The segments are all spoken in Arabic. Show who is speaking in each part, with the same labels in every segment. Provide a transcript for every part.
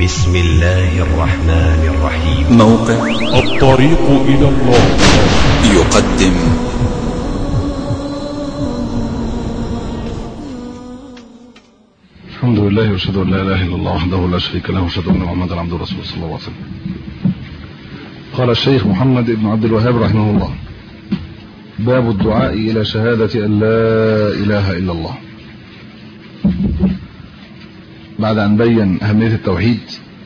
Speaker 1: بسم الله الرحمن الرحيم.
Speaker 2: موقع
Speaker 3: الطريق إلى الله
Speaker 2: يقدم
Speaker 4: الحمد لله واشهد ان لا اله الا الله وحده لا شريك له واشهد ان محمدا عبده ورسوله صلى الله عليه وسلم. قال الشيخ محمد بن عبد الوهاب رحمه الله: باب الدعاء الى شهاده ان لا اله الا الله. بعد ان بين اهميه التوحيد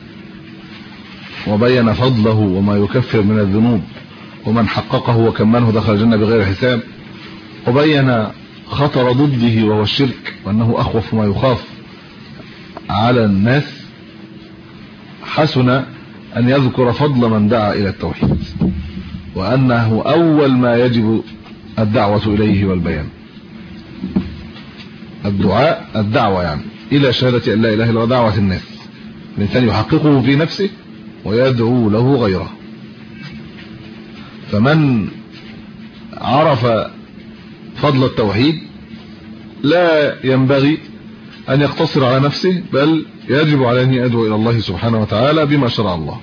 Speaker 4: وبين فضله وما يكفر من الذنوب ومن حققه وكمله دخل الجنه بغير حساب، وبين خطر ضده وهو الشرك وانه اخوف ما يخاف على الناس، حسن أن يذكر فضل من دعا إلى التوحيد وأنه أول ما يجب الدعوة إليه والبيان. الدعوة يعني إلى شهادة أن لا إله إلا الله، دعوة الناس، الإنسان يحققه في نفسه ويدعو له غيره. فمن عرف فضل التوحيد لا ينبغي أن يقتصر على نفسه، بل يجب عليه أن يدعو إلى الله سبحانه وتعالى بما شرع الله،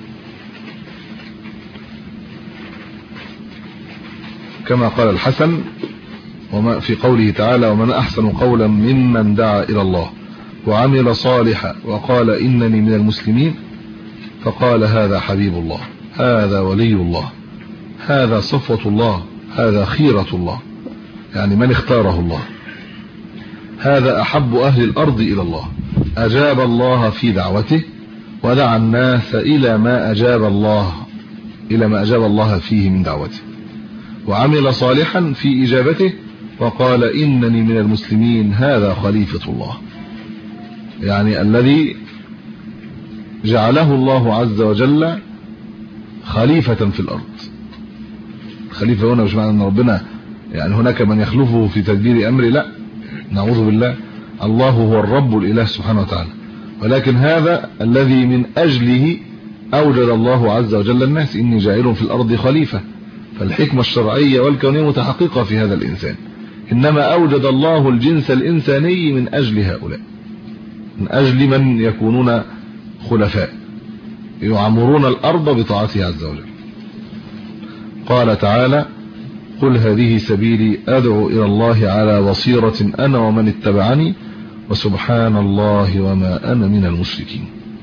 Speaker 4: كما قال الحسن وما في قوله تعالى: ومن أحسن قولا ممن دعا إلى الله وعمل صالحا وقال إنني من المسلمين، فقال هذا حبيب الله، هذا ولي الله، هذا صفوة الله، هذا خيرة الله، يعني من اختاره الله، هذا أحب أهل الأرض إلى الله، أجاب الله في دعوته ودعا الناس إلى ما أجاب الله فيه من دعوته، وعمل صالحا في إجابته وقال إنني من المسلمين، هذا خليفة الله، يعني الذي جعله الله عز وجل خليفة في الأرض. خليفة هنا مش معنى أن ربنا يعني هناك من يخلفه في تدبير أمره، لا، نعوذ بالله، الله هو الرب الإله سبحانه وتعالى، ولكن هذا الذي من أجله أوجد الله عز وجل الناس، إني جاعل في الأرض خليفة، فالحكمة الشرعية والكونية متحققة في هذا الإنسان، إنما أوجد الله الجنس الإنساني من أجل هؤلاء، من أجل من يكونون خلفاء يعمرون الأرض بطاعته عز وجل. قال تعالى: قل هذه سبيلي أدعو إلى الله على بصيرة أنا ومن اتبعني وسبحان الله وما أنا من المشركين.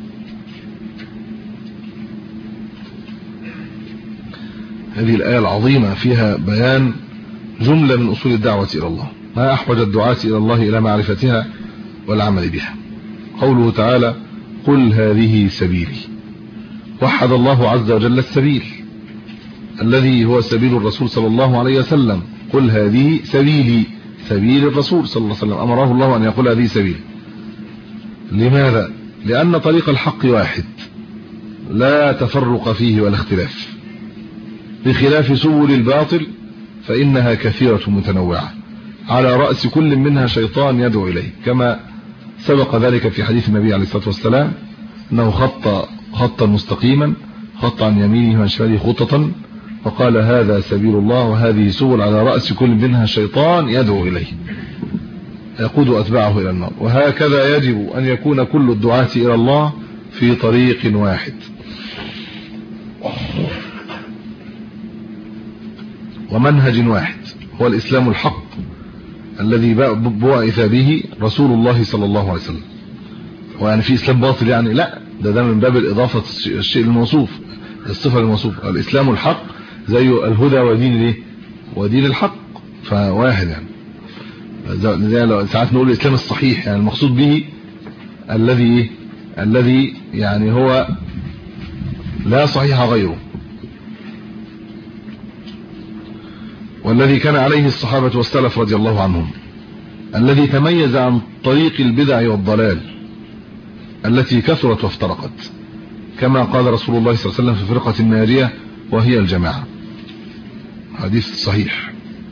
Speaker 4: هذه الآية العظيمة فيها بيان جملة من أصول الدعوة إلى الله، ما أحوج الدعاة إلى الله إلى معرفتها والعمل بها. قوله تعالى: قل هذه سبيلي، وحد الله عز وجل السبيل الذي هو سبيل الرسول صلى الله عليه وسلم. قل هذه سبيلي، سبيل الرسول صلى الله عليه وسلم، أمره الله أن يقول هذه سبيل. لماذا؟ لأن طريق الحق واحد لا تفرق فيه ولا اختلاف، بخلاف سبل الباطل فإنها كثيرة متنوعة، على رأس كل منها شيطان يدعو إليه، كما سبق ذلك في حديث النبي عليه الصلاة والسلام أنه خطا مستقيما، خط عن يمينه وعن شماله خطة، وقال هذا سبيل الله وهذه سبل على رأس كل منها شيطان يدعو إليه يقود أتباعه إلى النار. وهكذا يجب أن يكون كل الدعاة إلى الله في طريق واحد، ومنهج واحد، هو الإسلام الحق الذي بعث به رسول الله صلى الله عليه وسلم. ويعني في إسلام باطل يعني لا، ده من باب الإضافة الشيء الموصوف، الصفة الموصوف. الإسلام الحق زي الهدى ودين الحق، فواحد يعني. زي ساعات نقول الإسلام الصحيح، يعني المقصود به الذي يعني هو لا صحيح غيره، والذي كان عليه الصحابة والسلف رضي الله عنهم، الذي تميز عن طريق البدع والضلال التي كثرت وافترقت، كما قال رسول الله صلى الله عليه وسلم في فرقة الناجية وهي الجماعة، حديث صحيح.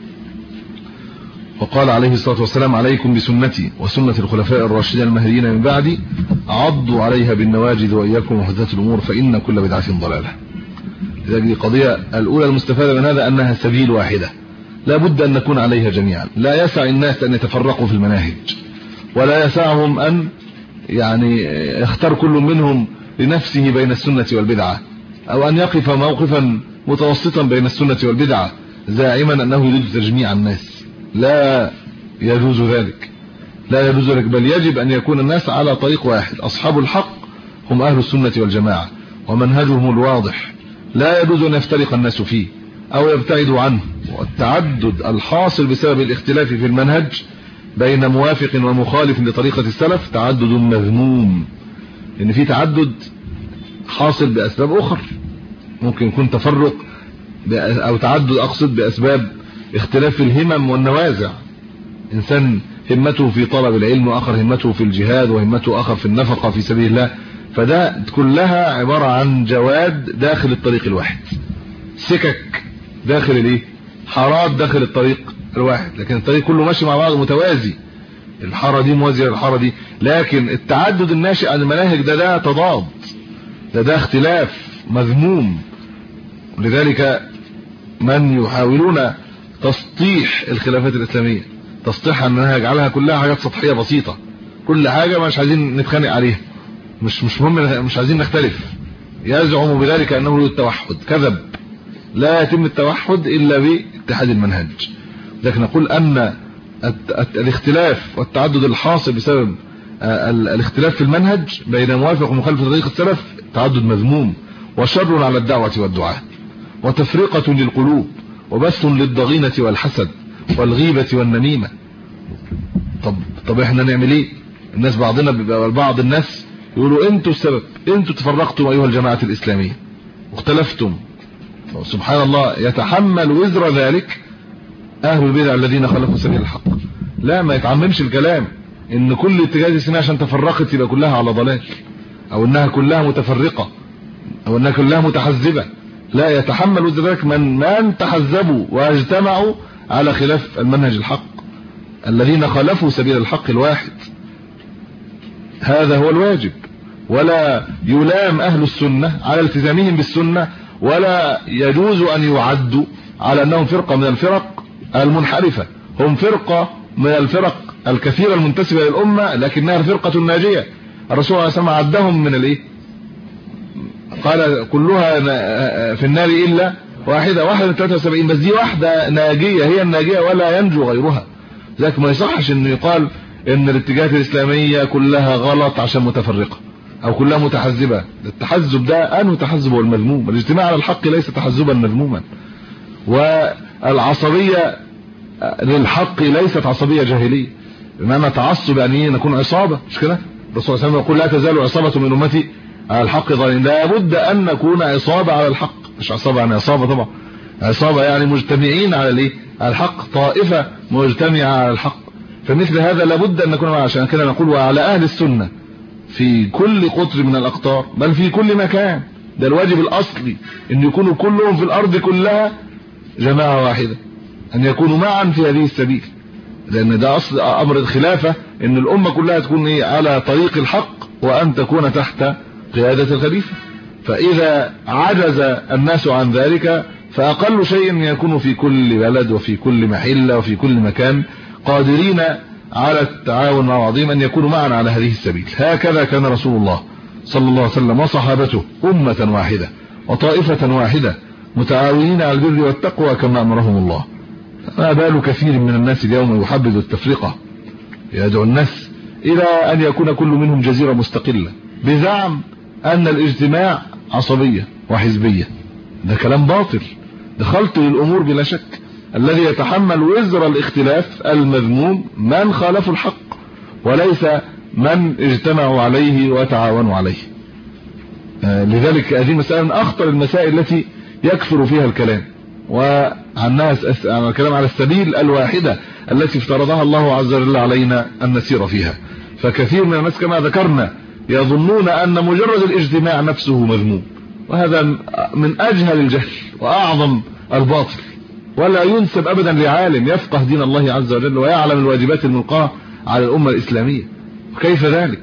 Speaker 4: وقال عليه الصلاة والسلام: عليكم بسنتي وسنة الخلفاء الراشدين المهديين من بعدي، عضوا عليها بالنواجذ وإياكم محدثات الأمور فإن كل بدعة ضلالة. لذلك القضية الأولى المستفادة من هذا أنها سبيل واحدة لا بد أن نكون عليها جميعا، لا يسع الناس أن يتفرقوا في المناهج، ولا يسعهم أن يعني يختار كل منهم لنفسه بين السنة والبدعة، أو أن يقف موقفا متوسطا بين السنة والبدعة زاعما أنه يريد تجميع الناس. لا يجوز ذلك، لا يجوز ذلك، بل يجب أن يكون الناس على طريق واحد. أصحاب الحق هم أهل السنة والجماعة ومنهجهم الواضح، لا يجوز أن يفترق الناس فيه أو يبتعدوا عنه. والتعدد الحاصل بسبب الاختلاف في المنهج بين موافق ومخالف لطريقة السلف تعدد مذموم، لأن في تعدد حاصل بأسباب أخرى، ممكن يكون تفرق أو تعدد أقصد بأسباب اختلاف الهمم والنوازع. إنسان همته في طلب العلم، وآخر همته في الجهاد، وهمته آخر في النفقة في سبيل الله، فده كلها عبارة عن جواد داخل الطريق الواحد، سكك داخل الايه، حارات داخل الطريق الواحد، لكن الطريق كله ماشي مع بعض متوازي، الحاره دي موازيه للحاره دي. لكن التعدد الناشئ عن المناهج ده تضاد، ده اختلاف مذموم. لذلك من يحاولون تسطيح الخلافات الإسلامية، تسطيحها انها يجعلها كلها حاجات سطحيه بسيطه، كل حاجه مش عايزين نتخانق عليها، مش مهم، مش عايزين نختلف، يزعم بذلك انه له التوحد. كذب، لا يتم التوحد الا باتحاد المنهج. لكن نقول ان الاختلاف والتعدد الحاصل بسبب الاختلاف في المنهج بين موافق ومخالف لطريق السلف تعدد مذموم، وشر على الدعوه والدعاة، وتفرقه للقلوب، وبث للضغينه والحسد والغيبه والنميمه. طب احنا نعمل ايه؟ الناس بعض الناس يقولوا انتوا السبب، انتوا تفرقتم ايها الجماعه الاسلاميه واختلفتم. سبحان الله، يتحمل وزر ذلك اهل البدع الذين خالفوا سبيل الحق. لا، ما يتعممش الكلام ان كل اتجاه السنه عشان تفرقت يبقى كلها على ضلال، او انها كلها متفرقه، او انها كلها متحزبه. لا، يتحمل وزر ذلك من تحزبوا واجتمعوا على خلاف المنهج الحق، الذين خالفوا سبيل الحق الواحد. هذا هو الواجب. ولا يلام اهل السنه على التزامهم بالسنه، ولا يجوز ان يعدوا على انهم فرقه من الفرق المنحرفه. هم فرقه من الفرق الكثيره المنتسبه للامه، لكنها الفرقه الناجيه. الرسول عليه الصلاه والسلام عدهم من الايه، قال كلها في النار الا واحده من 73، بس دي واحده ناجيه، هي الناجيه ولا ينجو غيرها. لذلك ما يصحش انه يقال ان الاتجاهات الاسلاميه كلها غلط عشان متفرقه او كلها متحزبه. التحزب ده انه تحزب والمذموم. الاجتماع على الحق ليس تحزبا مذموما، والعصبيه للحق ليست عصبيه جاهليه. انما تعصب يعني نكون عصابه، مش كده؟ الرسول صلى الله عليه وسلم يقول لا تزال عصابه من امتي على الحق ظاهرين. لابد ان نكون عصابه على الحق، مش عصابه يعني عصابه طبعا، عصابه يعني مجتمعين على الايه، على الحق، طائفه مجتمعه على الحق. فمثل هذا لابد ان نكون، عشان كده نقول وعلى اهل السنه في كل قطر من الاقطار، بل في كل مكان. ده الواجب الاصلي، ان يكونوا كلهم في الارض كلها جماعه واحده، ان يكونوا معا في هذه السبيل. لان ده اصل امر الخلافه، ان الامه كلها تكون ايه، على طريق الحق، وان تكون تحت قياده الخليفه. فاذا عجز الناس عن ذلك، فاقل شيء يكون في كل بلد وفي كل محله وفي كل مكان قادرين على التعاون مع بعضهم، ان يكونوا معا على هذه السبيل. هكذا كان رسول الله صلى الله عليه وسلم وصحابته امه واحده وطائفه واحده متعاونين على البر والتقوى كما امرهم الله. ما بال كثير من الناس اليوم يحبذ التفرقه، يدعو الناس الى ان يكون كل منهم جزيره مستقله بزعم ان الاجتماع عصبيه وحزبيه. ده كلام باطل، ده خلط للامور بلا شك. الذي يتحمل وزر الاختلاف المذموم من خالفوا الحق، وليس من اجتمعوا عليه وتعاونوا عليه. لذلك هذه مسألة من اخطر المسائل التي يكثر فيها الكلام، وعنها الكلام على السبيل الواحدة التي افترضها الله عز وجل علينا ان نسير فيها. فكثير من الناس كما ذكرنا يظنون ان مجرد الاجتماع نفسه مذموم، وهذا من اجهل الجهل واعظم الباطل. ولا ينسب ابدا لعالم يفقه دين الله عز وجل ويعلم الواجبات الملقاه على الامه الاسلاميه. كيف ذلك؟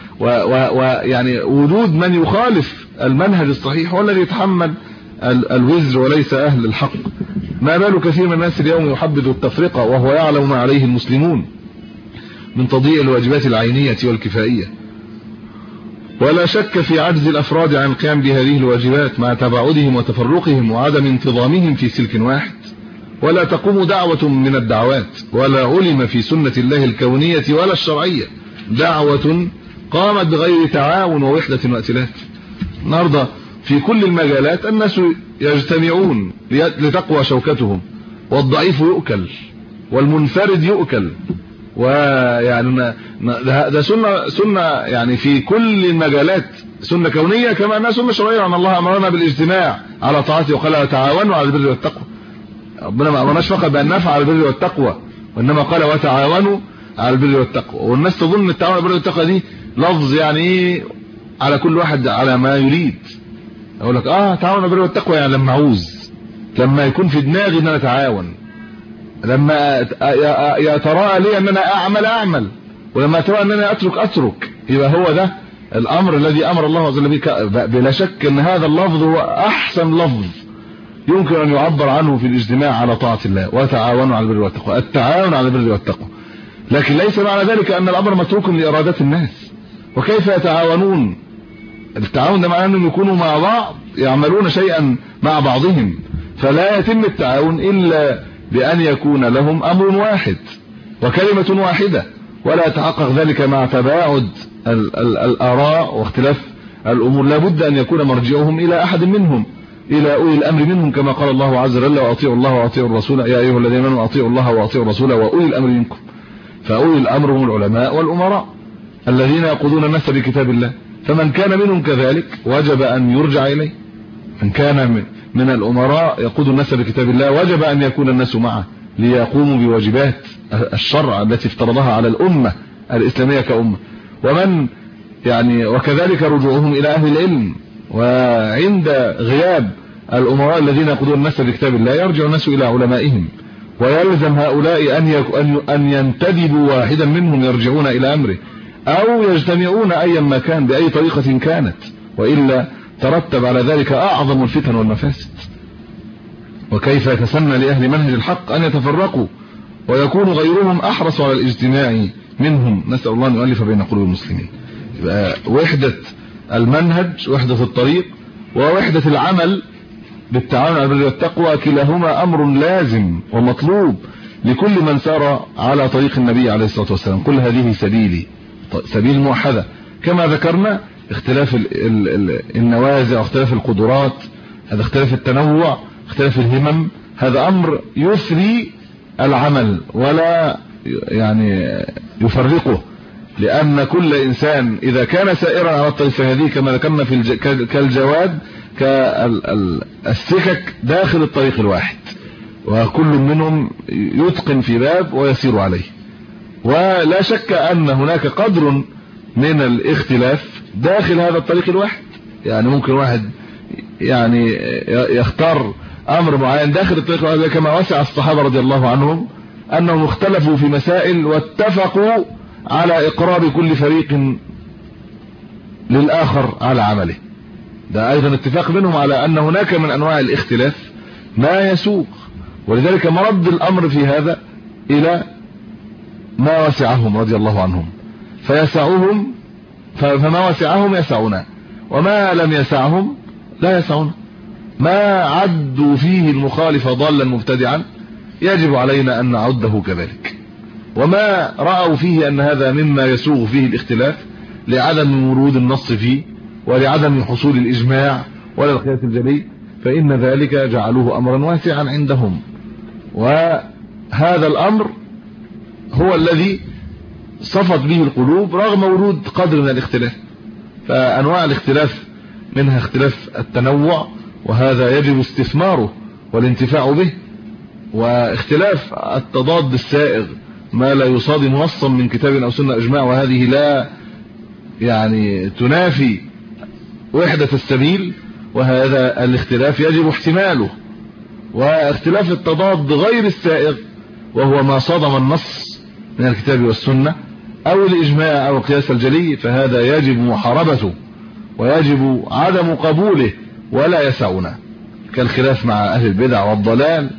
Speaker 4: ويعني وجود من يخالف المنهج الصحيح هو الذي يتحمل الوزر وليس اهل الحق. ما بال كثير من الناس اليوم يحبذ التفرقه وهو يعلم ما عليه المسلمون من تضييع الواجبات العينيه والكفائيه. ولا شك في عجز الأفراد عن القيام بهذه الواجبات مع تباعدهم وتفرقهم وعدم انتظامهم في سلك واحد. ولا تقوم دعوة من الدعوات ولا علم في سنة الله الكونية ولا الشرعية دعوة قامت بغير تعاون ووحدة وائتلاف. النهارده في كل المجالات الناس يجتمعون لتقوى شوكتهم، والضعيف يؤكل والمنفرد يؤكل. ويعني ده سنة يعني في كل المجالات، سنة كونية كما أنها سنة شرعية، أن الله أمرنا بالاجتماع على طاعته وقال تعاونوا على البر والتقوى. ربنا ما أمرناش فقط بأن نفعل البر والتقوى، وإنما قال وتعاونوا على البر والتقوى. والناس تظن التعاون على البر والتقوى دي لفظ يعني ايه على كل واحد على ما يريد. اقول لك تعاون على البر والتقوى يعني لما اعوز، لما يكون في دماغي ان انا اتعاون، لما يتراءى لي ان انا اعمل، ولما ترى ان انا اترك، يبقى هو ده الامر الذي امر الله عز وجل به. بلا شك ان هذا اللفظ هو احسن لفظ يمكن ان يعبر عنه في الاجتماع على طاعة الله، وتعاونوا على البر والتقوى، التعاون على البر والتقوى. لكن ليس معنى ذلك ان الامر متروك لارادات الناس. وكيف يتعاونون؟ التعاون ده معناه انهم يكونوا مع بعض يعملون شيئا مع بعضهم، فلا يتم التعاون الا بان يكون لهم امر واحد وكلمة واحدة، ولا يتحقق ذلك مع تباعد الاراء واختلاف الامور. لا بد ان يكون مرجعهم الى احد منهم، الى اولي الامر منهم، كما قال الله عز وجل واطيعوا الله واطيعوا الرسول يا ايها الذين امنوا اطيعوا الله واطيعوا الرسول واولي الامر منكم. فاولي الامر هم العلماء والامراء الذين يقودون الناس بكتاب الله، فمن كان منهم كذلك وجب ان يرجع اليه. من كان من الامراء يقود الناس بكتاب الله وجب ان يكون الناس معه ليقوموا بواجبات الشرع التي افترضها على الامه الاسلاميه كامه. ومن يعني وكذلك رجوعهم الى اهل العلم. وعند غياب الامراء الذين يقودون الناس بكتاب الله يرجع الناس الى علمائهم، ويلزم هؤلاء ان ينتدبوا واحدا منهم يرجعون الى امره، او يجتمعون ايا ما كان باي طريقة كانت، والا ترتب على ذلك اعظم الفتن والمفاسد. وكيف يتسنى لاهل منهج الحق ان يتفرقوا ويكون غيرهم احرص على الاجتماع منهم؟ نسال الله ان يؤلف بين قلوب المسلمين. يبقى وحدة المنهج، وحدة الطريق، ووحدة العمل بالتعاون على البر والتقوى، كلاهما امر لازم ومطلوب لكل من سار على طريق النبي عليه الصلاة والسلام. كل هذه سبيل موحدة كما ذكرنا. اختلاف النوازع، اختلاف القدرات، هذا اختلاف التنوع، اختلاف الهمم، هذا امر يثري العمل ولا يعني يفرقه، لان كل انسان اذا كان سائرا على الطريق فهذه كما ذكرنا كالجواد كالسكك داخل الطريق الواحد، وكل منهم يتقن في باب ويسير عليه. ولا شك ان هناك قدر من الاختلاف داخل هذا الطريق الواحد. يعني ممكن واحد يعني يختار امر معين داخل الطريق الواحد، كما وسع الصحابة رضي الله عنهم انهم اختلفوا في مسائل واتفقوا على اقرار كل فريق للاخر على عمله. ده ايضا اتفاق منهم على ان هناك من انواع الاختلاف ما يسوق. ولذلك مرد الامر في هذا الى ما وسعهم رضي الله عنهم، فيسعهم، فما وسعهم يسعنا، وما لم يسعهم لا يسعنا. ما عدوا فيه المخالف ضالا مبتدعا يجب علينا ان نعده كذلك، وما رأوا فيه ان هذا مما يسوغ فيه الاختلاف لعدم ورود النص فيه ولعدم حصول الاجماع ولا القياس الجلي، فان ذلك جعلوه امرا واسعا عندهم. وهذا الامر هو الذي صفت به القلوب رغم ورود قدر من الاختلاف. فانواع الاختلاف منها اختلاف التنوع، وهذا يجب استثماره والانتفاع به، واختلاف التضاد السائغ ما لا يصادم نصا من كتاب او سنه اجماع، وهذه لا يعني تنافي وحدة السبيل، وهذا الاختلاف يجب احتماله. واختلاف التضاد غير السائغ وهو ما صادم النص من الكتاب والسنة او الاجماع او القياس الجلي، فهذا يجب محاربته ويجب عدم قبوله ولا يسعنا، كالخلاف مع اهل البدع والضلال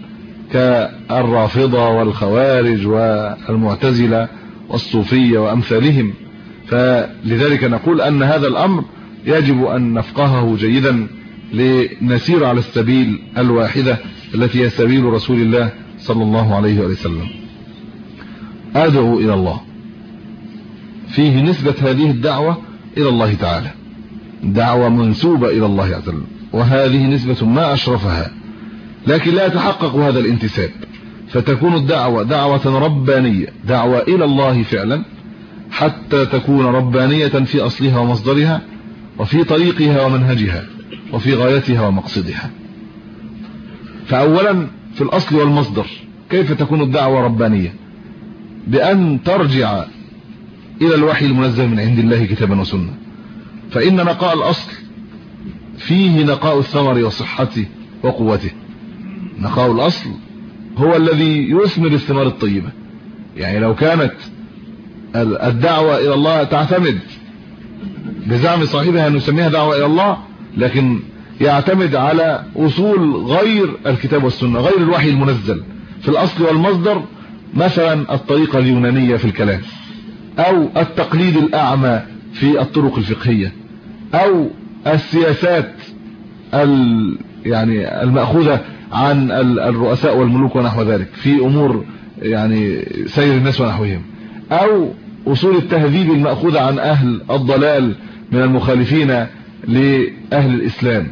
Speaker 4: كالرافضة والخوارج والمعتزلة والصوفية وامثالهم. فلذلك نقول أن هذا الأمر يجب أن نفقهه جيدا لنسير على السبيل الواحدة التي هي سبيل رسول الله صلى الله عليه وسلم. أدعو إلى الله فيه نسبة هذه الدعوة إلى الله تعالى، دعوة منسوبة إلى الله عز وجل، وهذه نسبة ما أشرفها، لكن لا يتحقق هذا الانتساب، فتكون الدعوة دعوة ربانية، دعوة إلى الله فعلا، حتى تكون ربانية في أصلها ومصدرها، وفي طريقها ومنهجها، وفي غايتها ومقصدها. فأولا في الأصل والمصدر، كيف تكون الدعوة ربانية؟ بأن ترجع إلى الوحي المنزل من عند الله كتابا وسنة، فإن نقاء الأصل فيه نقاء الثمر وصحته وقوته. نقاء الأصل هو الذي يثمر الثمار الطيبة. يعني لو كانت الدعوة إلى الله تعتمد بزعم صاحبها أن نسميها دعوة إلى الله، لكن يعتمد على أصول غير الكتاب والسنة، غير الوحي المنزل في الأصل والمصدر، مثلا الطريقة اليونانية في الكلام، أو التقليد الأعمى في الطرق الفقهية، أو السياسات يعني المأخوذة عن الرؤساء والملوك ونحو ذلك في أمور يعني سير الناس ونحوهم، أو أصول التهذيب المأخوذة عن أهل الضلال من المخالفين لأهل الإسلام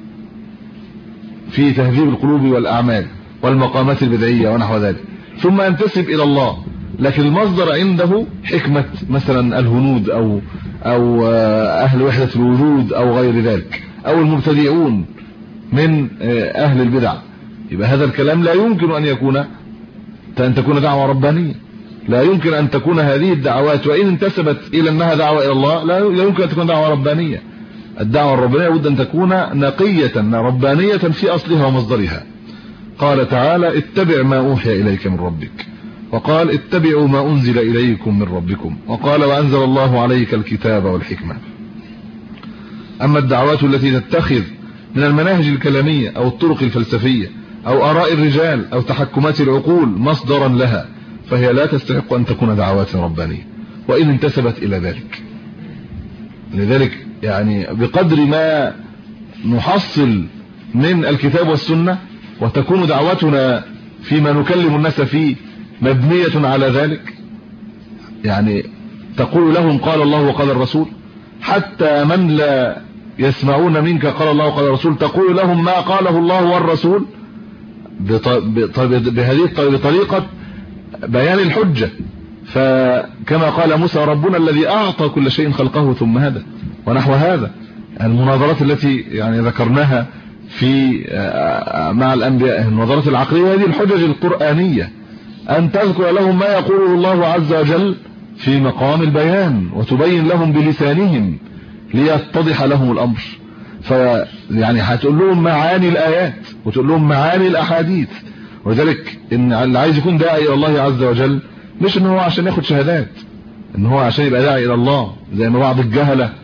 Speaker 4: في تهذيب القلوب والأعمال والمقامات البدعية ونحو ذلك، ثم ينتسب إلى الله. لكن المصدر عنده حكمة مثلا الهنود أو أهل وحدة الوجود أو غير ذلك، أو المبتدعون من أهل البدع. يبقى هذا الكلام لا يمكن أن تكون دعوة ربانية، لا يمكن أن تكون هذه الدعوات وإن انتسبت إلى أنها دعوة إلى الله لا يمكن أن تكون دعوة ربانية. الدعوة الربانية بد أن تكون نقية ربانية في أصلها ومصدرها. قال تعالى: اتبع ما أوحي إليك من ربك، وقال: اتبعوا ما أنزل إليكم من ربكم، وقال: وأنزل الله عليك الكتاب والحكمة. أما الدعوات التي تتخذ من المناهج الكلامية أو الطرق الفلسفية أو آراء الرجال أو تحكمات العقول مصدرا لها، فهي لا تستحق أن تكون دعوات ربانية وإن انتسبت إلى ذلك. لذلك يعني بقدر ما نحصل من الكتاب والسنة وتكون دعوتنا فيما نكلم الناس فيه مبنية على ذلك، يعني تقول لهم قال الله وقال الرسول، حتى من لا يسمعون منك قال الله وقال الرسول تقول لهم ما قاله الله والرسول بطريقة بيان الحجة. فكما قال موسى: ربنا الذي أعطى كل شيء خلقه ثم هدى، ونحو هذا. المناظرات التي يعني ذكرناها في مع الأنبياء، المناظرات العقلية، هذه الحجج القرآنية، أن تذكر لهم ما يقوله الله عز وجل في مقام البيان، وتبين لهم بلسانهم ليتضح لهم الأمر. فيعني هتقول لهم معاني الآيات وتقول لهم معاني الأحاديث. وذلك إن اللي عايز يكون داعي إلى الله عز وجل مش إن هو عشان ياخد شهادات، إن هو عشان يبقى داعي إلى الله، زي ما بعض الجهلة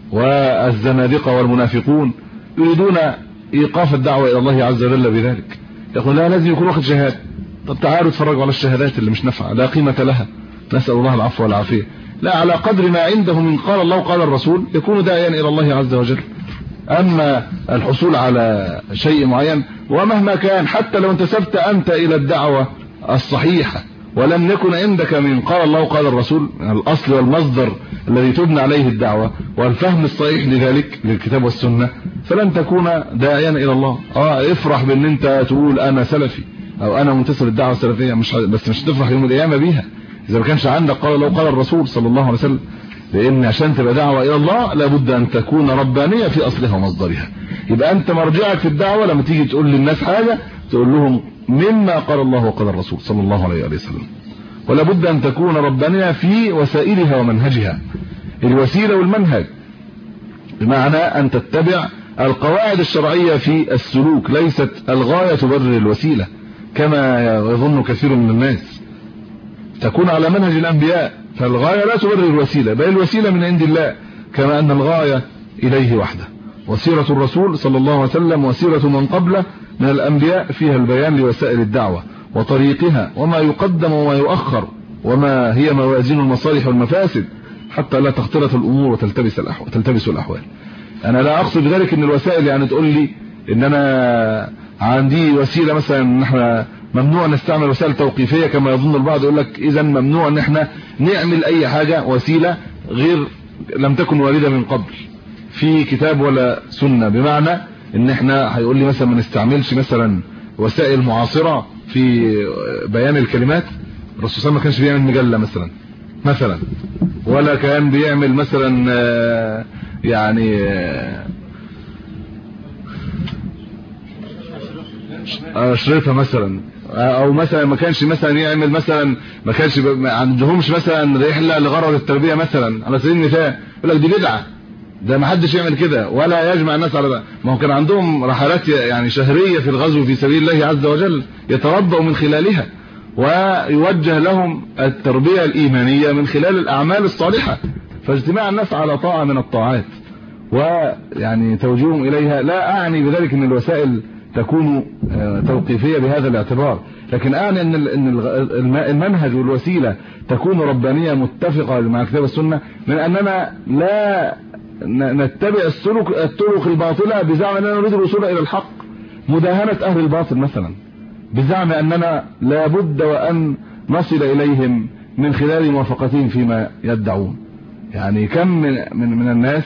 Speaker 4: والزنادقة والمنافقون يريدون إيقاف الدعوة إلى الله عز وجل بذلك. يقول لا، لازم يكون واخد شهادة. طب تعالوا اتفرجوا على الشهادات اللي مش نافعة، لا قيمة لها، نسأل الله العفو والعافية. لا، على قدر ما عنده من قال الله وقال الرسول يكون داعيا إلى الله عز وجل. أما الحصول على شيء معين ومهما كان، حتى لو انتسبت أنت إلى الدعوة الصحيحة ولم يكن عندك من قال الله وقال الرسول الأصل والمصدر الذي تبنى عليه الدعوة والفهم الصحيح لذلك للكتاب والسنة، فلن تكون داعيا إلى الله. افرح بأن أنت تقول أنا سلفي أو أنا منتسب للدعوة السلفية، بس مش تفرح يوم القيامة بيها إذا ما كانش عندك قال الله وقال الرسول صلى الله عليه وسلم. لأن عشان تبقى دعوة إلى الله لابد أن تكون ربانية في أصلها ومصدرها. يبقى أنت مرجعك في الدعوة لما تيجي تقول للناس حاجة تقول لهم مما قال الله وقال الرسول صلى الله عليه وسلم. ولابد أن تكون ربانية في وسائلها ومنهجها. الوسيلة والمنهج بمعنى أن تتبع القواعد الشرعية في السلوك، ليست الغاية تبرر الوسيلة كما يظن كثير من الناس. تكون على منهج الأنبياء، فالغاية لا تبرر الوسيلة، بل الوسيلة من عند الله، كما أن الغاية إليه وحده. وسيرة الرسول صلى الله عليه وسلم وسيرة من قبله من الأنبياء فيها البيان لوسائل الدعوة وطريقها وما يقدم وما يؤخر وما هي موازين المصالح والمفاسد، حتى لا تختلط الامور وتلتبس الاحوال. انا لا اقصد بذلك ان الوسائل يعني تقول لي ان انا عندي وسيله مثلا ان احنا ممنوع نستعمل وسائل توقيفيه كما يظن البعض، يقول لك اذا ممنوع ان احنا نعمل اي حاجه وسيله غير لم تكن وارده من قبل في كتاب ولا سنه، بمعنى ان احنا هيقول لي مثلا ما نستعملش مثلا وسائل معاصره في بيان الكلمات. الرسول صلى الله عليه وسلم ما كانش بيعمل مجله مثلا ولا كان بيعمل مثلا يعني اشرطه مثلا، او مثلا ما كانش مثلا يعمل مثلا ما كانش ما عندهمش مثلا رحله لغرض التربيه مثلا على سبيل المثال، يقول لك دي بدعه، ده ما حدش يعمل كده ولا يجمع الناس على ده. ما هو كان عندهم رحلات يعني شهريه في الغزو في سبيل الله عز وجل يتربوا من خلالها، ويوجه لهم التربيه الايمانيه من خلال الاعمال الصالحه. فاجتماع الناس على طاعه من الطاعات ويعني توجيههم اليها، لا اعني بذلك ان الوسائل تكون توقيفيه بهذا الاعتبار، لكن اعني ان المنهج والوسيله تكون ربانيه متفقه مع كتاب السنه، من اننا لا نتبع الطرق الباطله بزعم اننا نريد الوصول الى الحق، مداهنه اهل الباطل مثلا بزعم اننا لا بد وان نصل اليهم من خلال موافقتهم فيما يدعون. يعني كم من الناس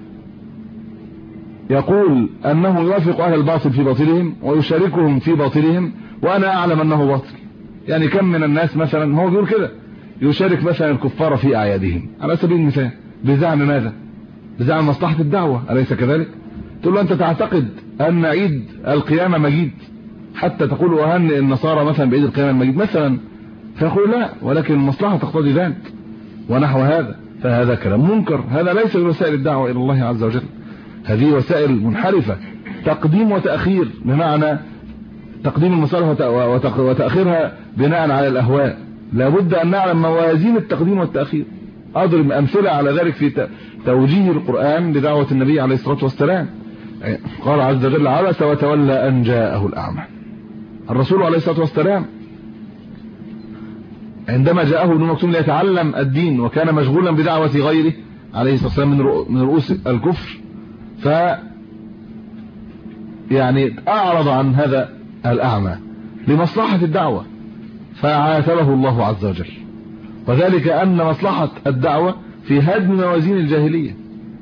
Speaker 4: يقول انه يوافق اهل الباطل في باطلهم ويشاركهم في باطلهم وانا اعلم انه باطل. يعني كم من الناس مثلا هو بيقول كده يشارك مثلا الكفار في اعيادهم على سبيل المثال بزعم ماذا؟ بزعم مصلحه الدعوه، اليس كذلك؟ تقول له انت تعتقد ان عيد القيامه مجيد حتى تقول وهنئ النصارى مثلا بعيد القيامه المجيد مثلا، فيقول لا، ولكن المصلحه تقتضي ذلك ونحو هذا، فهذا كلام منكر، هذا ليس من وسائل الدعوه الى الله عز وجل. هذه وسائل منحرفه، تقديم وتاخير، بمعنى تقديم المصالح وتاخيرها بناء على الاهواء. لابد ان نعلم موازين التقديم والتاخير. اضرب امثله على ذلك في توجيه القران لدعوه النبي عليه الصلاه والسلام. قال عز وجل عبس وتولى ان جاءه الاعمى. الرسول عليه الصلاه والسلام عندما جاءه ابن مكتوم ليتعلم الدين وكان مشغولا بدعوه غيره عليه الصلاه والسلام من رؤوس الكفر، ف يعني اعرض عن هذا الاعمى لمصلحه الدعوه فعاتبه الله عز وجل، وذلك ان مصلحه الدعوه في هدم موازين الجاهليه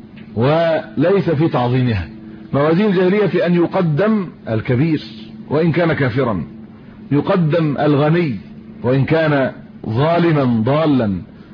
Speaker 4: وليس في تعظيمها. موازين الجاهليه في ان يقدم الكبير وان كان كافرا، يقدم الغني وان كان ظالما ضالا،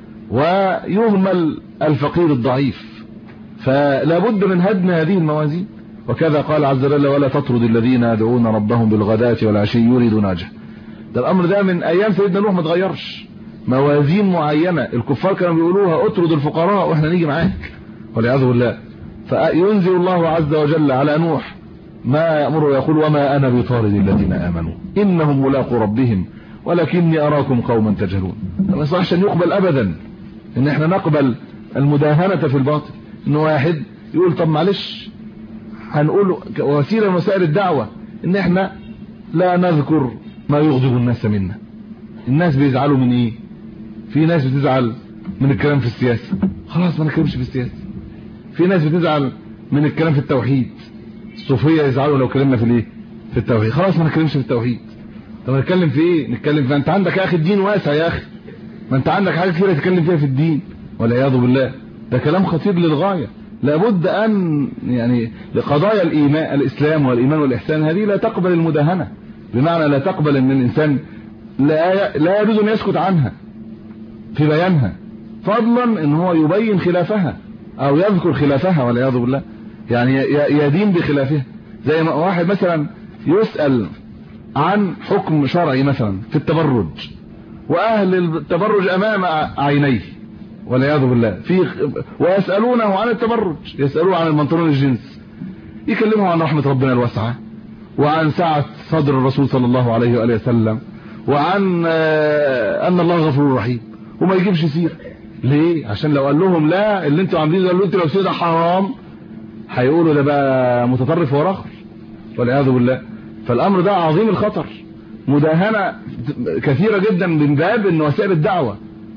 Speaker 4: ويهمل الفقير الضعيف. فلا بد من هدم هذه الموازين. وكذا قال عز وجل ولا تطرد الذين يدعون ربهم بالغداة والعشي يريدون وجهه. ده الامر ده من ايام سيدنا نوح ما اتغيرش. موازين معينه الكفار كانوا بيقولوها اطرد الفقراء واحنا نيجي معاك والعياذ بالله، فينزل الله عز وجل على نوح ما يأمر ويقول وما انا بطارد الذين امنوا انهم ملاقوا ربهم ولكني اراكم قوما تجهلون. ما يصحش ان يقبل ابدا ان احنا نقبل المداهنه في الباطل، ان واحد يقول طب معلش هنقول وسيله من وسائل الدعوه ان احنا لا نذكر ما يغضب الناس منا. الناس بيزعلوا من ايه؟ في ناس بتزعل من الكلام في السياسه، خلاص ما نتكلمش في السياسه. في ناس بتزعل من الكلام في التوحيد، الصوفيه يزعلوا لو اتكلمنا في الايه؟ في التوحيد، خلاص ما نتكلمش في التوحيد. طب نتكلم في ايه؟ نتكلم في انت عندك يا اخي الدين واسع يا اخي، ما انت عندك حاجات كتير تتكلم فيها في الدين والعياذ بالله. ده كلام خطير للغايه. لابد ان يعني لقضايا الايمان الاسلام والايمان والاحسان هذه لا تقبل المداهنه، بمعنى لا تقبل ان الانسان لا يجوز ان يسكت عنها في بيانها، فضلا ان هو يبين خلافها او يذكر خلافها والعياذ بالله، يعني يدين بخلافها. زي ما واحد مثلا يسأل عن حكم شرعي مثلا في التبرج، واهل التبرج امام عينيه والعياذ بالله ويسألونه عن التبرج، يسألوه عن البنطلون الجنس، يكلمه عن رحمة ربنا الواسعة وعن سعة صدر الرسول صلى الله عليه وآله وسلم وعن ان الله غفور رحيم، وما يجيبش سيره. ليه؟ عشان لو قال لهم لا اللي انتوا عاملينه ده اللي انتوا لابسينه ده حرام، هيقولوا ده بقى متطرف وراخر والعياذ بالله. فالامر ده عظيم الخطر، مداهنه كثيره جدا من باب ان وسائل الدعوه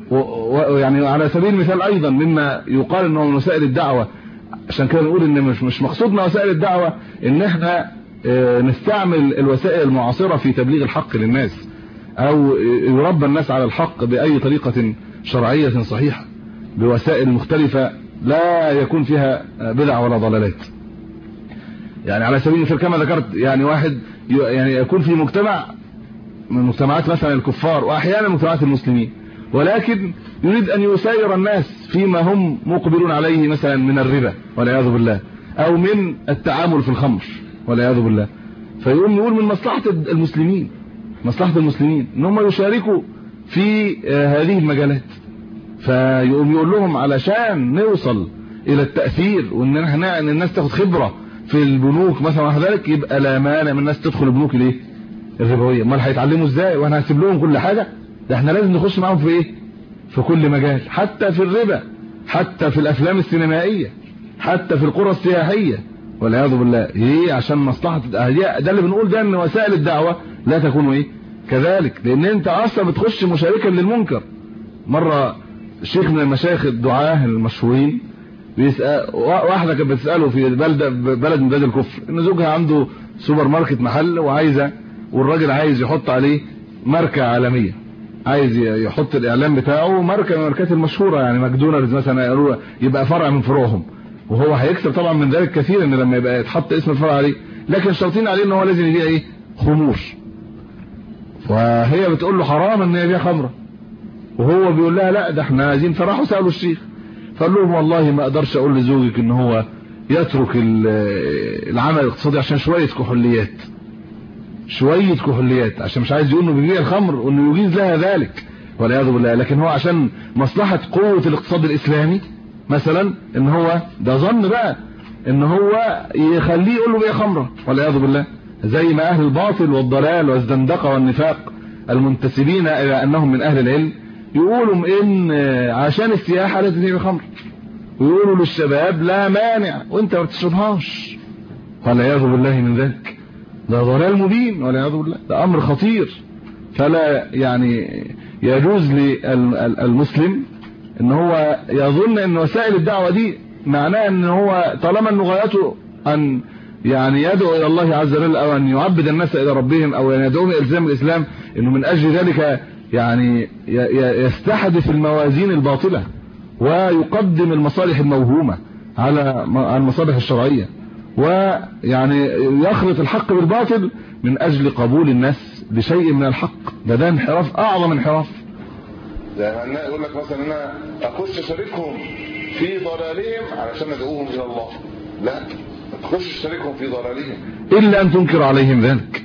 Speaker 4: ويعني على سبيل المثال ايضا مما يقال انه من وسائل الدعوه، عشان كده نقول ان مش مقصودنا وسائل الدعوه ان احنا نستعمل الوسائل المعاصره في تبليغ الحق للناس او يربى الناس على الحق باي طريقه شرعيه صحيحه بوسائل مختلفه لا يكون فيها بدع ولا ضلالات. يعني على سبيل المثال كما ذكرت، يعني واحد يعني يكون في مجتمع من مجتمعات مثلا الكفار واحيانا مجتمعات المسلمين، ولكن يريد ان يساير الناس فيما هم مقبلون عليه مثلا من الربا والعياذ بالله، او من التعامل في الخمر والعياذ بالله، فيقوم يقول من مصلحه المسلمين ان هم يشاركوا في هذه المجالات، فيقوم يقول لهم علشان نوصل الى التاثير وان احنا ان الناس تاخد خبره في البنوك مثلا وذلك، يبقى لا مانع من الناس تدخل البنوك الايه الربويه. امال هيتعلموا ازاي وانا هسيب لهم كل حاجه؟ ده احنا لازم نخش معاهم في ايه، في كل مجال، حتى في الربا، حتى في الافلام السينمائيه، حتى في القرى السياحيه والعياذ بالله. ايه عشان مصلحه ده اللي بنقول ده ان وسائل الدعوه لا تكون ايه كذلك، لان انت اصلا بتخش مشاركا للمنكر. مره شيخ من المشايخ الدعاه المشهورين بيسال واحده كانت بتساله في بلد من بلاد الكفر ان زوجها عنده سوبر ماركت محل وعايزه، والراجل عايز يحط عليه ماركه عالميه، عايز يحط الاعلان بتاعه ماركه من الماركات المشهوره، يعني ماكدونالدز مثلا يقولوا يبقى فرع من فروعهم، وهو هيكسب طبعا من ذلك كثير ان لما يبقى يتحط اسم الفرع عليه، لكن شرطين عليه ان هو لازم يبيع ايه خمور. وهي بتقول له حرام ان يبيع خمره، وهو بيقول لها لا ده احنا عايزين. فراحوا سالوا الشيخ فقال لهم والله ما اقدرش اقول لزوجك ان هو يترك العمل الاقتصادي عشان شويه كحوليات، عشان مش عايز يقول انه بيبيع الخمر وانه يجيز لها ذلك والعياذ بالله، لكن هو عشان مصلحه قوه الاقتصاد الاسلامي مثلا، ان هو ده ظن بقى ان هو يخليه يقول له بيع خمره والعياذ بالله، زي ما اهل الباطل والضلال والزندقه والنفاق المنتسبين الى انهم من اهل العلم يقولوا ان عشان السياحه لازم تبيع خمر، ويقولوا للشباب لا مانع وانت ما بتشربهاش والعياذ بالله من ذلك. ده ضلال مبين والعياذ بالله، ده امر خطير. فلا يعني يجوز للمسلم ان هو يظن ان وسائل الدعوه دي معناه ان هو طالما انه غايته ان يعني يدعو الى الله عز وجل او ان يعبد الناس الى ربهم او ان يدعوهم الى الزام الاسلام، انه من اجل ذلك يعني يستحدث الموازين الباطله ويقدم المصالح الموهومه على المصالح الشرعيه، ويعني يخلط الحق بالباطل من اجل قبول الناس بشيء من الحق. ده انحراف، اعظم انحراف.
Speaker 5: يعني يقول لك مثلا انا اخش اشاركهم في ضلالهم علشان ادعوهم الى الله، لا ما تخش تشاركهم في ضلالهم
Speaker 4: الا ان تنكر عليهم ذلك.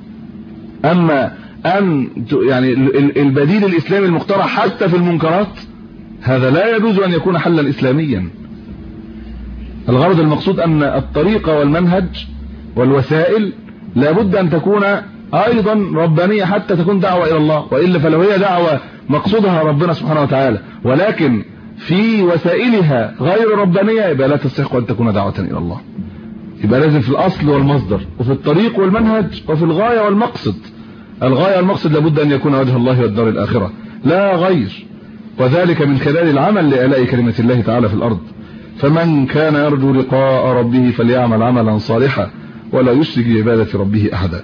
Speaker 4: اما ان يعني البديل الاسلامي المقترح حتى في المنكرات هذا لا يجوز ان يكون حلا اسلاميا. الغرض المقصود ان الطريقه والمنهج والوسائل لابد ان تكون ايضا ربانيه حتى تكون دعوه الى الله، والا فلو هي دعوه مقصودها ربنا سبحانه وتعالى ولكن في وسائلها غير ربانيه يبقى لا تستحق ان تكون دعوه الى الله. يبقى لازم في الاصل والمصدر وفي الطريق والمنهج وفي الغايه والمقصد. الغايه والمقصد لابد ان يكون وجه الله والدار الاخره لا غير، وذلك من خلال العمل لاعلاء كلمه الله تعالى في الارض. فمن كان يرجو لقاء ربه فليعمل عملا صالحا ولا يشرك بعباده ربه احدا.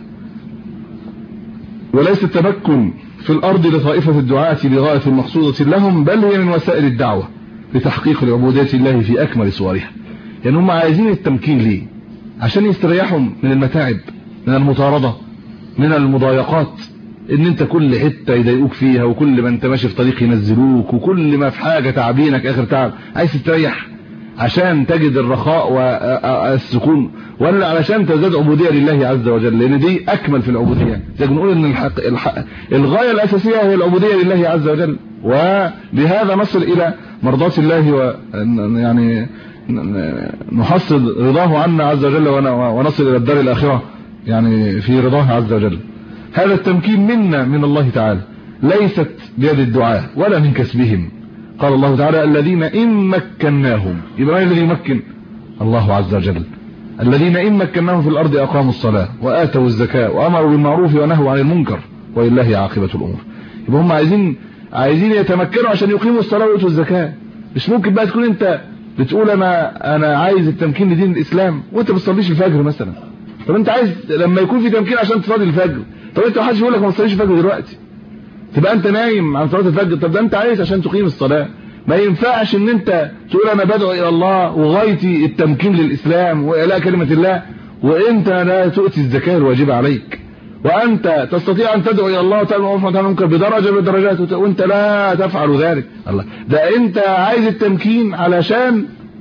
Speaker 4: وليس التمكن في الارض لطائفه الدعاة لغايه مقصوده لهم، بل هي من وسائل الدعوه لتحقيق العبوديه الله في اكمل صورها. يعني هم عايزين التمكين ليه؟ عشان يستريحوا من المتاعب، من المطارده، من المضايقات، ان انت كل حته يضايقوك فيها، وكل ما انت ماشي في طريق ينزلوك، وكل ما في حاجه تعبينك اخر تعب. عايز تستريح عشان تجد الرخاء والسكون، ولا علشان تزداد عبوديه لله عز وجل؟ لان دي اكمل في العبوديه. زي بنقول ان الغايه الاساسيه هي العبوديه لله عز وجل، وبهذا نصل الى مرضاه الله، ويعني نحصل رضاه عنا عز وجل، ونصل الى الدار الاخره يعني في رضاه عز وجل. هذا التمكين منا من الله تعالى، ليست بيد الدعاء ولا من كسبهم. قال الله تعالى الذين إن مكناهم، يبقى من الذي يمكن؟ الله عز وجل. الذين إن مكناهم في الأرض أقاموا الصلاة وآتوا الزكاة وأمروا بالمعروف ونهوا عن المنكر ولله عاقبة الأمور. يبقى هم عايزين عايزين يتمكنوا عشان يقيموا الصلاه ويؤتوا الزكاه. مش ممكن بقى تكون انت بتقول انا عايز التمكين لدين الاسلام وانت ما بتصليش الفجر مثلا. طب انت عايز لما يكون في تمكين عشان تصلي الفجر، طب انت ما حدش يقول لك ما تصليش الفجر دلوقتي، تبقى انت نايم عن صلاه الفجر. طب ده انت عايز عشان تقيم الصلاه. ما ينفعش ان انت تقول انا بدعو الى الله وغايتي التمكين للاسلام واعلاء كلمه الله، وانت لا تؤتي الزكاه الواجبه عليك، وانت تستطيع ان تدعو الى الله وتامر بالمعروف وتنهى عن المنكر بدرجه من الدرجات وانت لا تفعل ذلك. الله، ده انت عايز التمكين علشان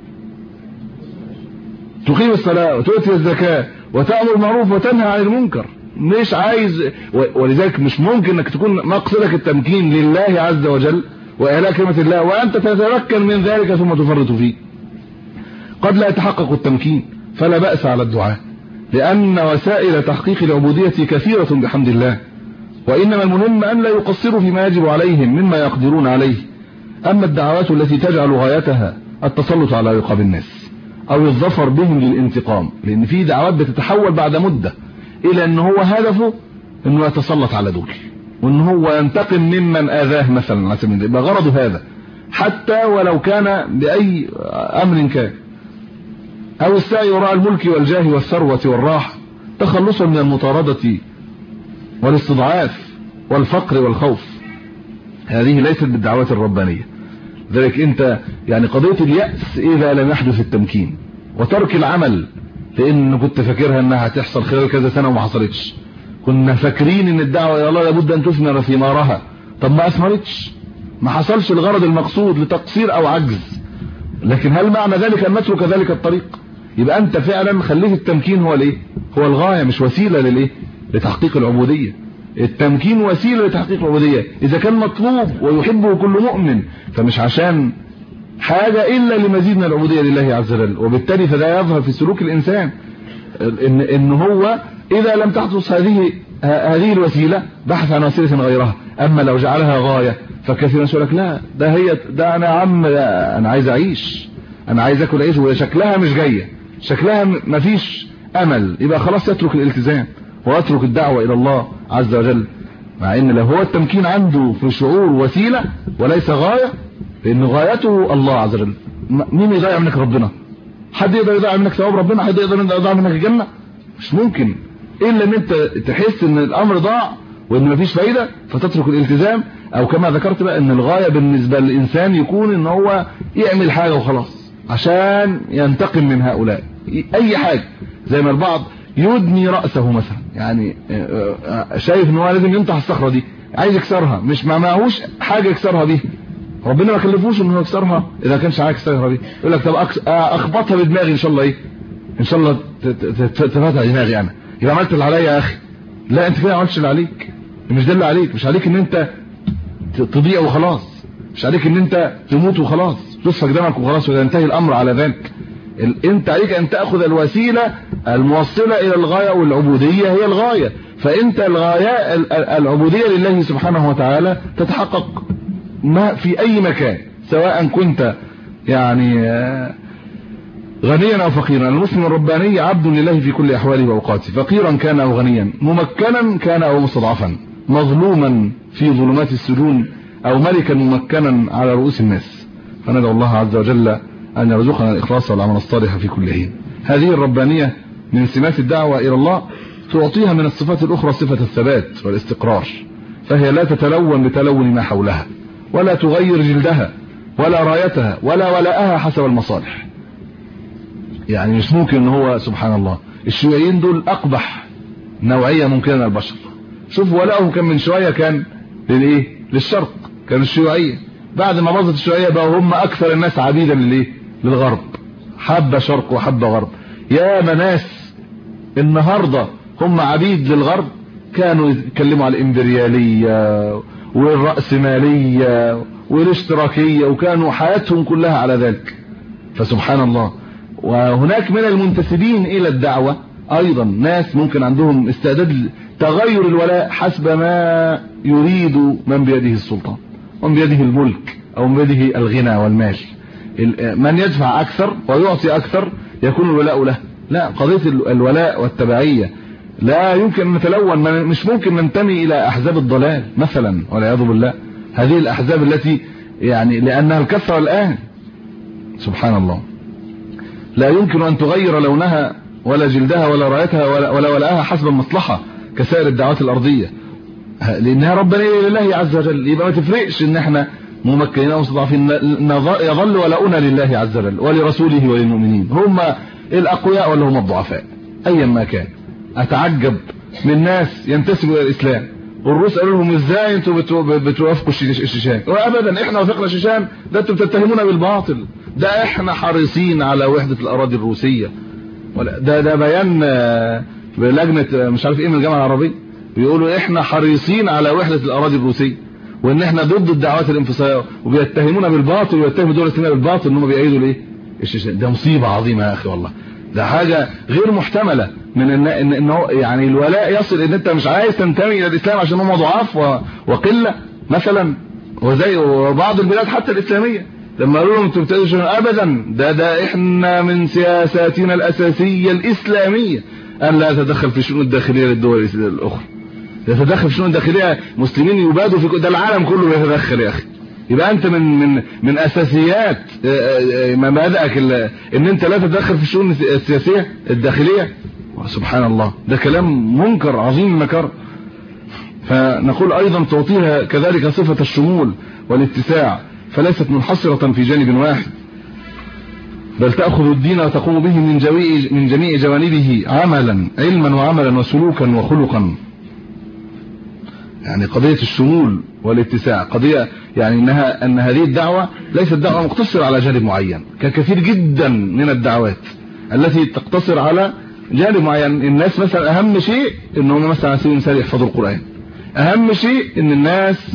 Speaker 4: تقيم الصلاه وتؤتي الزكاه وتامر بالمعروف وتنهى عن المنكر، مش عايز. ولذلك مش ممكن انك تكون مقصدك التمكين لله عز وجل واعلاء كلمه الله وانت تتمكن من ذلك ثم تفرط فيه. قد لا يتحقق التمكين، فلا بأس على الدعاء، لأن وسائل تحقيق العبودية كثيرة بحمد الله، وإنما المهم أن لا يقصروا فيما يجب عليهم مما يقدرون عليه. أما الدعوات التي تجعل غايتها التسلط على رقاب الناس أو الظفر بهم للانتقام، لأن في دعوات بتتحول بعد مدة إلى أن هو هدفه أنه يتسلط على دول وأن هو ينتقم ممن آذاه مثلا، يبقى غرضه هذا حتى ولو كان بأي أمر كان، أو السعي وراء الملك والجاه والثروة والراحة تخلصا من المطاردة والاستضعاف والفقر والخوف. هذه ليست بالدعوات الربانية. ذلك انت يعني قضية اليأس إذا لم يحدث التمكين وترك العمل، لأن كنت فاكرها أنها هتحصل خلال كذا سنة وما حصلتش. كنا فاكرين أن الدعوة إلى الله لابد أن تثمر ثمارها، طب ما أثمرتش، ما حصلش الغرض المقصود لتقصير أو عجز. لكن هل معنى ذلك أن نترك ذلك الطريق؟ يبقى أنت فعلا خليت التمكين هو الايه؟ هو الغاية، مش وسيلة للايه؟ لتحقيق العبودية. التمكين وسيلة لتحقيق العبودية إذا كان مطلوب ويحبه كل مؤمن، فمش عشان حاجة إلا لمزيد من العبودية لله عز وجل. وبالتالي فده يظهر في سلوك الإنسان إن هو إذا لم تحدث هذه الوسيلة بحث عن وسيلة غيرها. أما لو جعلها غاية فكثير يقول لك لا ده أنا عم أنا عايز أعيش، أنا عايز أكل عيش، وشكلها مش جاية، شكلها مفيش أمل، يبقى خلاص يترك الالتزام ويترك الدعوة إلى الله عز وجل. مع إن لو هو التمكين عنده في شعور وسيلة وليس غاية، لأن غايته الله عز وجل. مين يضيع منك ربنا؟ حد يقدر يضيع منك ثواب ربنا؟ حد يقدر يضيع منك الجنة؟ مش ممكن، إلا إن أنت تحس إن الأمر ضاع وإن مفيش فايدة فتترك الالتزام. أو كما ذكرت بقى إن الغاية بالنسبة للإنسان يكون إن هو يعمل حاجة وخلاص عشان ينتقم من هؤلاء، أي حاجة. زي ما البعض يدني رأسه مثلا، يعني شايف إن هو لازم ينطح الصخرة دي، عايز يكسرها، مش معهوش حاجة يكسرها بيه، ربنا ما كلفوش إنه يكسرها إذا كانش عايز يكسرها بيه. يقول لك طب أخبطها بدماغي إن شاء الله، إيه إن شاء الله تفتح دماغي أنا، يبقى عملت اللي عليا يا أخي. لا، أنت كده ما عملتش اللي عليك، مش ده اللي عليك. مش عليك إن أنت تضيع وخلاص، مش عليك إن أنت تموت وخلاص، تسفك دمك وخلاص وينتهي الأمر على ذلك. انت عليك ان تأخذ الوسيلة الموصلة الى الغاية، والعبودية هي الغاية. فانت الغاية العبودية لله سبحانه وتعالى تتحقق ما في اي مكان، سواء كنت يعني غنيا او فقيرا. المسلم الرباني عبد لله في كل احواله واوقاته، فقيرا كان او غنيا، ممكنا كان او مستضعفا، مظلوما في ظلمات السجون او ملكا ممكنا على رؤوس الناس. فندعو الله عز وجل أن يرزقنا الإخلاص والعمل الصالح في كل حين. هذه الربانية من سمات الدعوة إلى الله، تعطيها من الصفات الأخرى صفة الثبات والاستقرار، فهي لا تتلون بتلون ما حولها، ولا تغير جلدها ولا رايتها ولا ولاءها حسب المصالح. يعني مش ممكن ان هو سبحان الله الشيوعيين دول أقبح نوعية ممكنة من البشر. شوف ولاءهم كان من شوية كان للإيه؟ للشرق، كانوا الشيوعية. بعد ما باظت الشيوعية بقوا هم أكثر الناس عبيدا للإيه؟ للغرب، حبة شرق وحبة غرب. يا مناس النهاردة هم عبيد للغرب، كانوا يتكلموا على الإمبريالية والرأسمالية والاشتراكية، وكانوا حياتهم كلها على ذلك. فسبحان الله. وهناك من المنتسبين إلى الدعوة أيضا ناس ممكن عندهم استعداد تغير الولاء حسب ما يريد من بيده السلطان ومن بيده الملك أو من بيده الغنى والمال. من يدفع أكثر ويعطي أكثر يكون الولاء له. لا، قضية الولاء والتبعية لا يمكن أن نتلون. مش ممكن ننتمي إلى أحزاب الضلال مثلا والعياذ بالله. هذه الأحزاب التي يعني لأنها الكثرة الآن سبحان الله لا يمكن أن تغير لونها ولا جلدها ولا رايتها ولا ولاها حسب المصلحة كسائر الدعوات الأرضية، لأنها ربنا لله عز وجل. يبقى ما تفرقش إن احنا ممكنين أو مستضعفين، يظل ولاؤنا لله عز وجل ولرسوله وللمؤمنين، هم الأقوياء ولا هم الضعفاء أيا ما كان. أتعجب من ناس ينتسبوا إلى الإسلام والروس قالوا لهم ازاي انتوا بتوافقوا الشيشان؟ وابدا احنا وافقنا الشيشان، ده انتوا بتتهمونا بالباطل، ده احنا حريصين على وحدة الأراضي الروسية. ده بيان بلجنة مش عارف ايه من الجامعة العربية بيقولوا احنا حريصين على وحدة الأراضي الروسية وان احنا ضد الدعوات الانفصالية، وبيتهمونا بالباطل ويتهموا دول السنة بالباطل ان هم بيأيدوا الايه الشيشان. ده مصيبة عظيمة يا اخي والله، ده حاجة غير محتملة من ان هو يعني الولاء يصل ان انت مش عايز تنتمي الى الاسلام عشان هم ضعاف وقلة مثلا، وزي وبعض البلاد حتى الاسلامية لما قالوا لهم انتوا بتأيدوا ابدا، ده احنا من سياساتنا الاساسية الاسلامية ان لا يتدخل في الشؤون الداخلية للدول الاخرى. يتدخل في الشؤون الداخلية مسلمين يبادوا في ده العالم كله بيتدخل يا اخي. يبقى انت من اساسيات مبادئك ان انت لا تتدخل في الشؤون السياسيه الداخليه. سبحان الله، ده كلام منكر عظيم المكر. فنقول ايضا تعطيها كذلك صفه الشمول والاتساع، فليست منحصره في جانب واحد، بل تاخذ الدين وتقوم به من جميع جوانبه عملا، علما وعملا وسلوكا وخلقا. يعني قضيه الشمول والاتساع قضيه يعني ان هذه الدعوة ليست دعوة مقتصرة على جانب معين ككثير جدا من الدعوات التي تقتصر على جانب معين. الناس مثلا اهم شيء انهم مثلا على سبيل المثال يحفظوا القرآن، اهم شيء ان الناس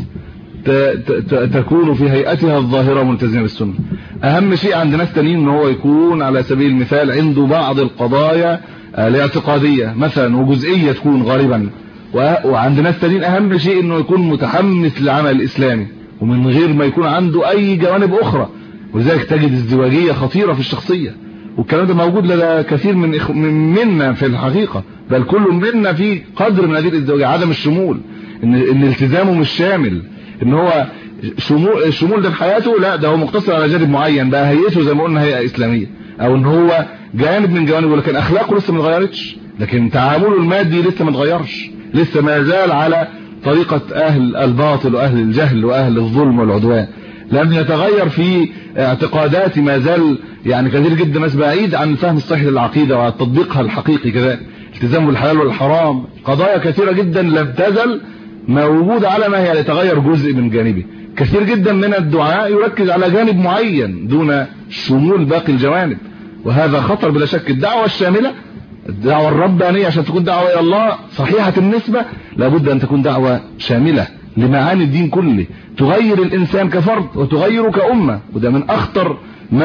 Speaker 4: تكون في هيئتها الظاهرة ملتزمة بالسنة، اهم شيء عند ناس تانيين ان هو يكون على سبيل المثال عنده بعض القضايا الاعتقادية مثلا وجزئية تكون غالبا، وعند ناس تانيين اهم شيء انه يكون متحمس للعمل الاسلامي ومن غير ما يكون عنده اي جوانب اخرى. ولذلك تجد ازدواجية خطيرة في الشخصية، والكلام ده موجود لدى كثير منا في الحقيقة، بل كل منا في قدر من هذه الازدواجية. عدم الشمول، ان التزامه مش شامل، ان هو الشمول ده في حياته لا، ده هو مقتصر على جانب معين بقى، هيئته زي ما قلنا هيئة اسلامية، او ان هو جانب من جوانبه لكن اخلاقه لسه ما اتغيرتش، لكن تعامله المادي لسه ما اتغيرش، لسه ما زال على طريقة اهل الباطل واهل الجهل واهل الظلم والعدوان، لم يتغير في اعتقادات، ما زال يعني كثير جدا ناس بعيد عن الفهم الصحيح للعقيدة وعن تطبيقها الحقيقي كذا، التزام بالحلال والحرام، قضايا كثيرة جدا لم تزل موجودة على ما هي، لتغير جزء من جانبه. كثير جدا من الدعاء يركز على جانب معين دون شمول باقي الجوانب، وهذا خطر بلا شك. الدعوة الشاملة، الدعوة الربانية عشان تكون دعوة الى الله صحيحة النسبة لابد ان تكون دعوة شاملة لمعاني الدين كله، تغير الانسان كفرد وتغيره كأمة. وده من اخطر ما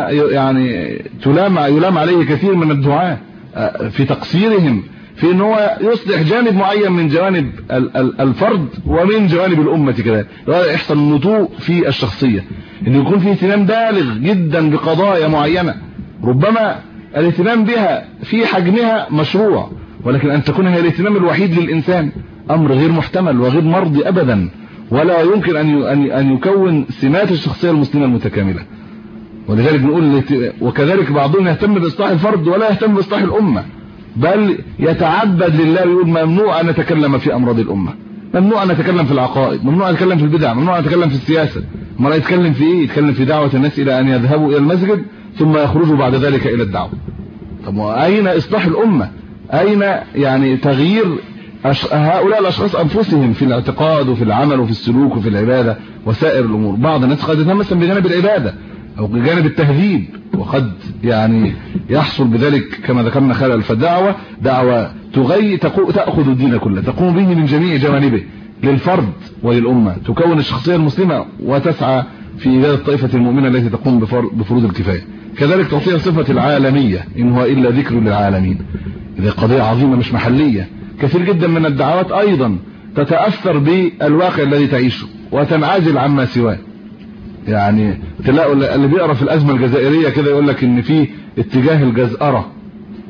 Speaker 4: يعني يلام عليه كثير من الدعاة في تقصيرهم في ان هو يصلح جانب معين من جوانب الفرد ومن جوانب الامة كذلك. يحصل نضوء في الشخصية، ان يكون في اهتمام بالغ جدا بقضايا معينة، ربما الاهتمام بها في حجمها مشروع، ولكن ان تكون هي الاهتمام الوحيد للانسان امر غير محتمل وغير مرضي ابدا، ولا يمكن ان يكون سمات الشخصية المسلمة المتكاملة. ولذلك نقول وكذلك بعضهم يهتم باصلاح الفرد ولا يهتم باصلاح الامة، بل يتعبد لله ويقول ممنوع ان نتكلم في امراض الامة، ممنوع ان نتكلم في العقائد، ممنوع ان نتكلم في البدع، ممنوع ان نتكلم في السياسة. ما يتكلم في ايه؟ يتكلم في دعوة الناس الى ان يذهبوا الى المسجد ثم يخرجوا بعد ذلك الى الدعوة. طب اين اصلاح الامة؟ اين يعني تغيير هؤلاء الاشخاص انفسهم في الاعتقاد وفي العمل وفي السلوك وفي العبادة وسائر الامور؟ بعض الناس قد يتهم مثلا بجانب العبادة او بجانب التهذيب، وقد يعني يحصل بذلك كما ذكرنا خلال. فالدعوة دعوة تأخذ الدين كله، تقوم به من جميع جوانبه للفرد وللأمة، تكون الشخصية المسلمة وتسعى في إيجاد الطائفة المؤمنة التي تقوم بفروض الكفاية. كذلك تعطيها صفة العالمية، إن هو إلا ذكر للعالمين. إذا قضية عظيمة مش محلية. كثير جدا من الدعوات أيضا تتأثر بالواقع الذي تعيشه وتنعزل عما سواه. يعني تلاقوا اللي بيقرأ في الأزمة الجزائرية كده يقول لك إن في اتجاه الجزأرة،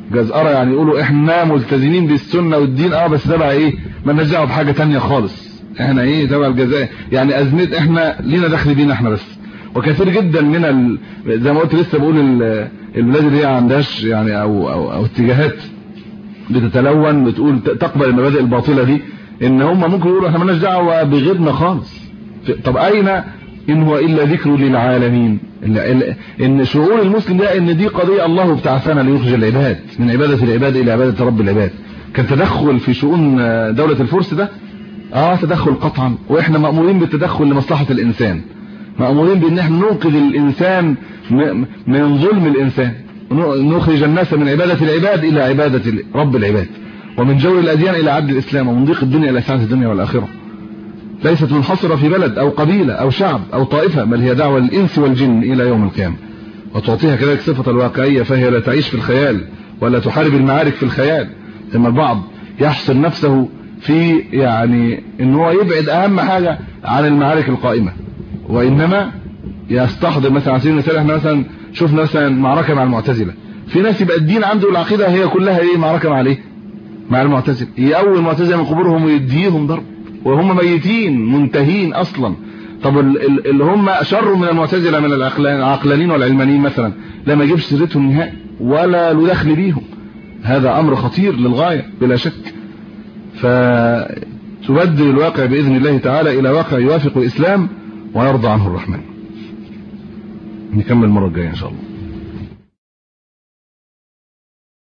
Speaker 4: يعني يقولوا إحنا ملتزمين بالسنة والدين بس ده بقى إيه، ما نرجعوا بحاجة تانية خالص. احنا ايه تبع الجزائر، يعني ازمه احنا لينا دخل بينا احنا بس. وكثير جدا من زي ما قلت لسه بقول البلاد اللي هي عندهاش يعني او اتجاهات بتتلون بتقول تقبل المبادئ الباطله دي، ان هم ممكن يقولوا احنا مالناش دعوه بغيرنا خالص. طب اين ان هو الا ذكر للعالمين؟ ان شعور المسلم ده ان دي قضيه الله ابتعثنا ليخرج العباد من عباده العباد الى عباده رب العباد. كان تدخل في شؤون دوله الفرس ده تدخل قطعا، واحنا مأمورين بالتدخل لمصلحه الانسان، مأمورين بان احنا ننقذ الانسان من ظلم الانسان، نخرج الناس من عباده العباد الى عباده رب العباد، ومن جور الاديان الى عدل الاسلام، ومن ضيق الدنيا الى سعاده الدنيا والاخره. ليست منحصره في بلد او قبيله او شعب او طائفه، بل هي دعوه للانس والجن الى يوم القيامه. وتعطيها كذلك صفه الواقعيه، فهي لا تعيش في الخيال ولا تحارب المعارك في الخيال. ثم البعض يحصر نفسه في يعني ان هو يبعد اهم حاجه عن المعارك القائمه، وانما يستحضر مثلا على سبيل المثال احنا مثلا شفنا مثلا معركه مع المعتزله، في ناس يبقى الدين عنده العقيده هي كلها ايه؟ معركه مع ايه؟ مع المعتزله. يقوي المعتزله من قبورهم ويديهم ضرب وهم ميتين منتهين اصلا. طب اللي هم شر من المعتزله من العقلانيين والعلمانيين مثلا لما يجيبش سيرتهم نهائي ولا له دخل بيهم، هذا امر خطير للغايه بلا شك. فتبدل الواقع باذن الله تعالى الى واقع يوافق الاسلام ويرضى عنه الرحمن. نكمل المره الجايه ان شاء الله.